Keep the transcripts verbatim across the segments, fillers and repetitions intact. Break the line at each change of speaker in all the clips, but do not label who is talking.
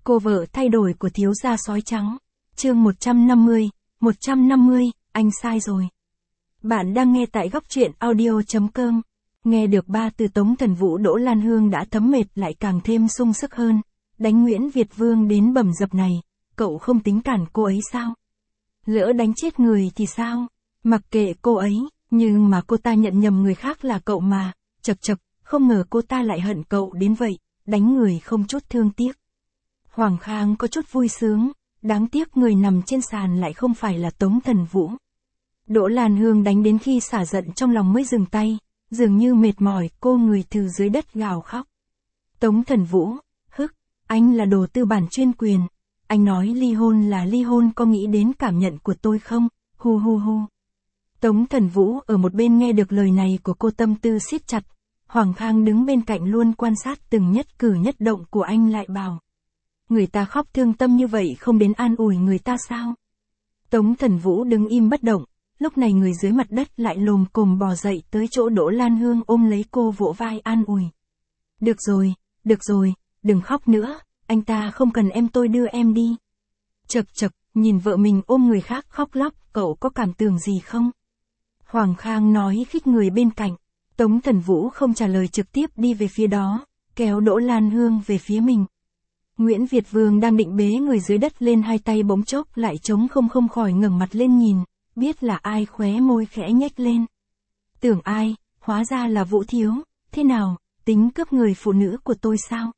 Cô vợ thay đổi của thiếu gia sói trắng. Chương một trăm năm mươi, một trăm năm mươi, anh sai rồi. Bạn đang nghe tại góc truyện audio chấm com. Nghe được ba từ Tống Thần Vũ, Đỗ Lan Hương đã thấm mệt lại càng thêm sung sức hơn. Đánh Nguyễn Việt Vương đến bầm dập này, cậu không tính cản cô ấy sao? Lỡ đánh chết người thì sao? Mặc kệ cô ấy, nhưng mà cô ta nhận nhầm người khác là cậu mà, chật chật, không ngờ cô ta lại hận cậu đến vậy, đánh người không chút thương tiếc. Hoàng Khang có chút vui sướng, đáng tiếc người nằm trên sàn lại không phải là Tống Thần Vũ. Đỗ Lan Hương đánh đến khi xả giận trong lòng mới dừng tay, dường như mệt mỏi, cô người từ dưới đất gào khóc. Tống Thần Vũ, hức, anh là đồ tư bản chuyên quyền, anh nói ly hôn là ly hôn, có nghĩ đến cảm nhận của tôi không, hu hu hu. Tống Thần Vũ ở một bên nghe được lời này của cô tâm tư siết chặt, Hoàng Khang đứng bên cạnh luôn quan sát từng nhất cử nhất động của anh lại bảo. Người ta khóc thương tâm như vậy không đến an ủi người ta sao? Tống Thần Vũ đứng im bất động, lúc này người dưới mặt đất lại lồm cồm bò dậy tới chỗ Đỗ Lan Hương ôm lấy cô vỗ vai an ủi. Được rồi, được rồi, đừng khóc nữa, anh ta không cần em, tôi đưa em đi. Chật chật, nhìn vợ mình ôm người khác khóc lóc, cậu có cảm tưởng gì không? Hoàng Khang nói khích người bên cạnh. Tống Thần Vũ không trả lời, trực tiếp đi về phía đó, kéo Đỗ Lan Hương về phía mình. Nguyễn Việt Vương đang định bế người dưới đất lên, hai tay bỗng chốc lại trống không, không khỏi ngẩng mặt lên nhìn, biết là ai, khóe môi khẽ nhếch lên. Tưởng ai, hóa ra là Vũ Thiếu, thế nào, tính cướp người phụ nữ của tôi sao?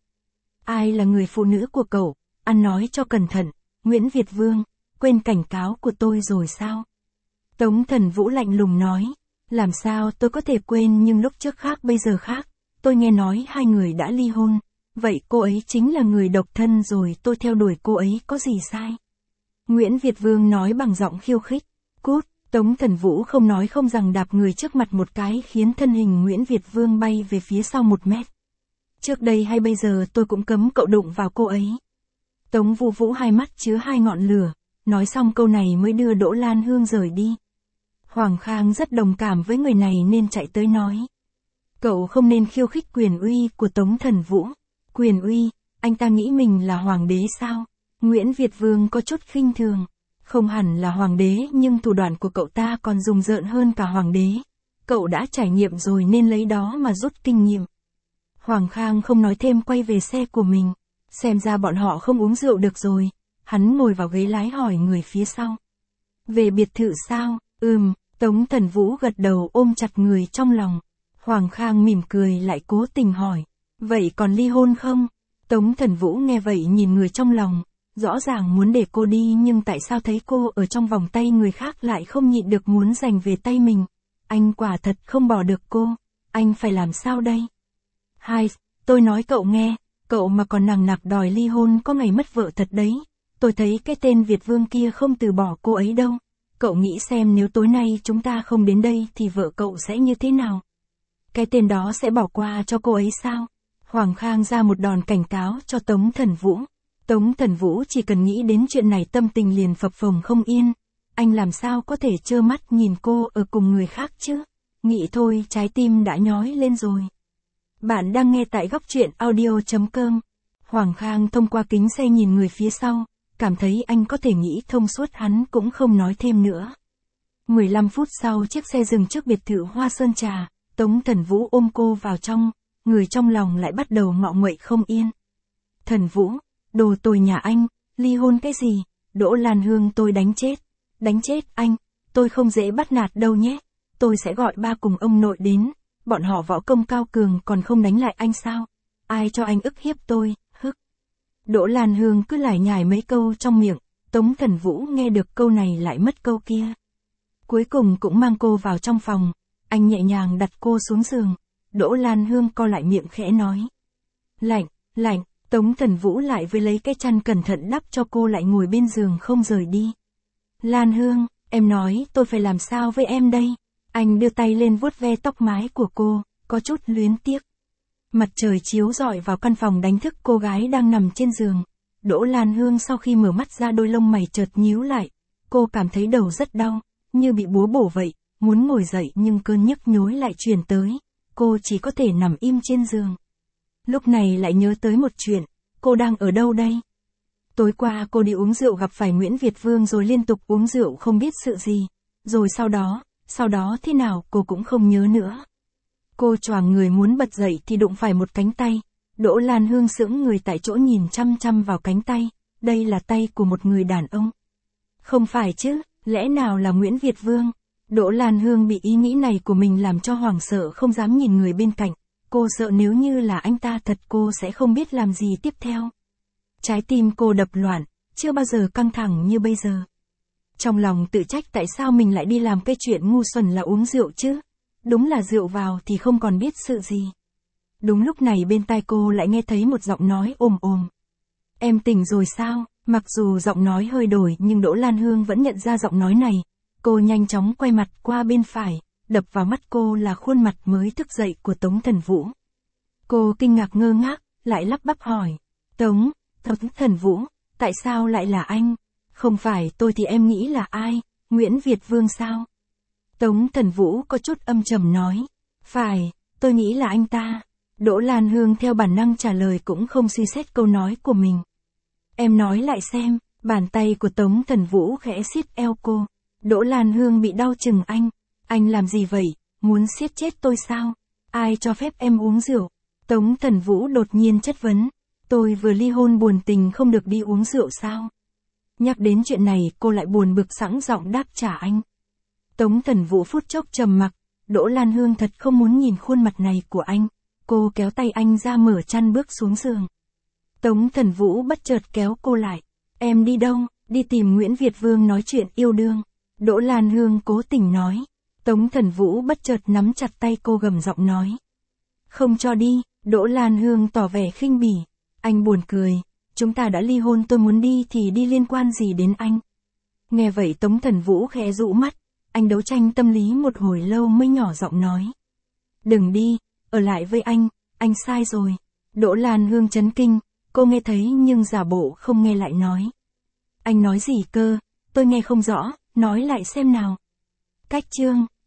Ai là người phụ nữ của cậu, ăn nói cho cẩn thận, Nguyễn Việt Vương, quên cảnh cáo của tôi rồi sao? Tống Thần Vũ lạnh lùng nói, làm sao tôi có thể quên, nhưng lúc trước khác bây giờ khác, tôi nghe nói hai người đã ly hôn. Vậy cô ấy chính là người độc thân rồi, tôi theo đuổi cô ấy có gì sai? Nguyễn Việt Vương nói bằng giọng khiêu khích. Cút, Tống Thần Vũ không nói không rằng đạp người trước mặt một cái khiến thân hình Nguyễn Việt Vương bay về phía sau một mét. Trước đây hay bây giờ tôi cũng cấm cậu đụng vào cô ấy. Tống Vũ Vũ hai mắt chứa hai ngọn lửa, nói xong câu này mới đưa Đỗ Lan Hương rời đi. Hoàng Khang rất đồng cảm với người này nên chạy tới nói. Cậu không nên khiêu khích quyền uy của Tống Thần Vũ. Quyền uy, anh ta nghĩ mình là hoàng đế sao? Nguyễn Việt Vương có chút khinh thường. Không hẳn là hoàng đế, nhưng thủ đoạn của cậu ta còn rùng rợn hơn cả hoàng đế. Cậu đã trải nghiệm rồi nên lấy đó mà rút kinh nghiệm. Hoàng Khang không nói thêm, quay về xe của mình. Xem ra bọn họ không uống rượu được rồi. Hắn ngồi vào ghế lái hỏi người phía sau. Về biệt thự sao? Ừm, Tống Thần Vũ gật đầu ôm chặt người trong lòng. Hoàng Khang mỉm cười lại cố tình hỏi. Vậy còn ly hôn không? Tống Thần Vũ nghe vậy nhìn người trong lòng, rõ ràng muốn để cô đi nhưng tại sao thấy cô ở trong vòng tay người khác lại không nhịn được muốn giành về tay mình. Anh quả thật không bỏ được cô, anh phải làm sao đây? Hai, tôi nói cậu nghe, cậu mà còn nằng nặc đòi ly hôn có ngày mất vợ thật đấy. Tôi thấy cái tên Việt Vương kia không từ bỏ cô ấy đâu. Cậu nghĩ xem nếu tối nay chúng ta không đến đây thì vợ cậu sẽ như thế nào? Cái tên đó sẽ bỏ qua cho cô ấy sao? Hoàng Khang ra một đòn cảnh cáo cho Tống Thần Vũ. Tống Thần Vũ chỉ cần nghĩ đến chuyện này tâm tình liền phập phồng không yên. Anh làm sao có thể trơ mắt nhìn cô ở cùng người khác chứ? Nghĩ thôi trái tim đã nhói lên rồi. Bạn đang nghe tại góc truyện audio chấm com. Hoàng Khang thông qua kính xe nhìn người phía sau, cảm thấy anh có thể nghĩ thông suốt, hắn cũng không nói thêm nữa. mười lăm phút sau chiếc xe dừng trước biệt thự Hoa Sơn Trà, Tống Thần Vũ ôm cô vào trong. Người trong lòng lại bắt đầu ngọ nguậy không yên. Thần Vũ, đồ tồi nhà anh, ly hôn cái gì? Đỗ Lan Hương tôi đánh chết. Đánh chết anh, tôi không dễ bắt nạt đâu nhé. Tôi sẽ gọi ba cùng ông nội đến, bọn họ võ công cao cường còn không đánh lại anh sao? Ai cho anh ức hiếp tôi, hức. Đỗ Lan Hương cứ lải nhải mấy câu trong miệng, Tống Thần Vũ nghe được câu này lại mất câu kia. Cuối cùng cũng mang cô vào trong phòng, anh nhẹ nhàng đặt cô xuống giường. Đỗ Lan Hương co lại miệng khẽ nói. Lạnh, lạnh, Tống Thần Vũ lại với lấy cái chăn cẩn thận đắp cho cô, lại ngồi bên giường không rời đi. Lan Hương, em nói tôi phải làm sao với em đây? Anh đưa tay lên vuốt ve tóc mái của cô, có chút luyến tiếc. Mặt trời chiếu rọi vào căn phòng đánh thức cô gái đang nằm trên giường. Đỗ Lan Hương sau khi mở mắt ra đôi lông mày chợt nhíu lại. Cô cảm thấy đầu rất đau, như bị búa bổ vậy, muốn ngồi dậy nhưng cơn nhức nhối lại truyền tới. Cô chỉ có thể nằm im trên giường. Lúc này lại nhớ tới một chuyện, cô đang ở đâu đây? Tối qua cô đi uống rượu gặp phải Nguyễn Việt Vương rồi liên tục uống rượu không biết sự gì. Rồi sau đó, sau đó thế nào cô cũng không nhớ nữa. Cô choàng người muốn bật dậy thì đụng phải một cánh tay. Đỗ Lan Hương sững người tại chỗ nhìn chăm chăm vào cánh tay. Đây là tay của một người đàn ông. Không phải chứ, lẽ nào là Nguyễn Việt Vương? Đỗ Lan Hương bị ý nghĩ này của mình làm cho hoảng sợ không dám nhìn người bên cạnh. Cô sợ nếu như là anh ta thật cô sẽ không biết làm gì tiếp theo. Trái tim cô đập loạn, chưa bao giờ căng thẳng như bây giờ. Trong lòng tự trách tại sao mình lại đi làm cái chuyện ngu xuẩn là uống rượu chứ. Đúng là rượu vào thì không còn biết sự gì. Đúng lúc này bên tai cô lại nghe thấy một giọng nói ồm ồm. Em tỉnh rồi sao? Mặc dù giọng nói hơi đổi nhưng Đỗ Lan Hương vẫn nhận ra giọng nói này. Cô nhanh chóng quay mặt qua bên phải, đập vào mắt cô là khuôn mặt mới thức dậy của Tống Thần Vũ. Cô kinh ngạc ngơ ngác, lại lắp bắp hỏi. Tống, Tống Thần Vũ, tại sao lại là anh? Không phải tôi thì em nghĩ là ai? Nguyễn Việt Vương sao? Tống Thần Vũ có chút âm trầm nói. Phải, tôi nghĩ là anh ta. Đỗ Lan Hương theo bản năng trả lời cũng không suy xét câu nói của mình. Em nói lại xem, bàn tay của Tống Thần Vũ khẽ siết eo cô. Đỗ Lan Hương bị đau chừng anh. Anh làm gì vậy? Muốn siết chết tôi sao? Ai cho phép em uống rượu? Tống Thần Vũ đột nhiên chất vấn. Tôi vừa ly hôn buồn tình không được đi uống rượu sao? Nhắc đến chuyện này cô lại buồn bực sẵn giọng đáp trả anh. Tống Thần Vũ phút chốc trầm mặc. Đỗ Lan Hương thật không muốn nhìn khuôn mặt này của anh. Cô kéo tay anh ra mở chăn bước xuống giường. Tống Thần Vũ bất chợt kéo cô lại. Em đi đâu? Đi tìm Nguyễn Việt Vương nói chuyện yêu đương. Đỗ Lan Hương cố tình nói. Tống Thần Vũ bất chợt nắm chặt tay cô gầm giọng nói. Không cho đi. Đỗ Lan Hương tỏ vẻ khinh bỉ. Anh buồn cười. Chúng ta đã ly hôn, tôi muốn đi thì đi, liên quan gì đến anh? Nghe vậy Tống Thần Vũ khẽ dụ mắt. Anh đấu tranh tâm lý một hồi lâu mới nhỏ giọng nói. Đừng đi, ở lại với anh, anh sai rồi. Đỗ Lan Hương chấn kinh, cô nghe thấy nhưng giả bộ không nghe lại nói. Anh nói gì cơ? Tôi nghe không rõ, nói lại xem nào. Cách chương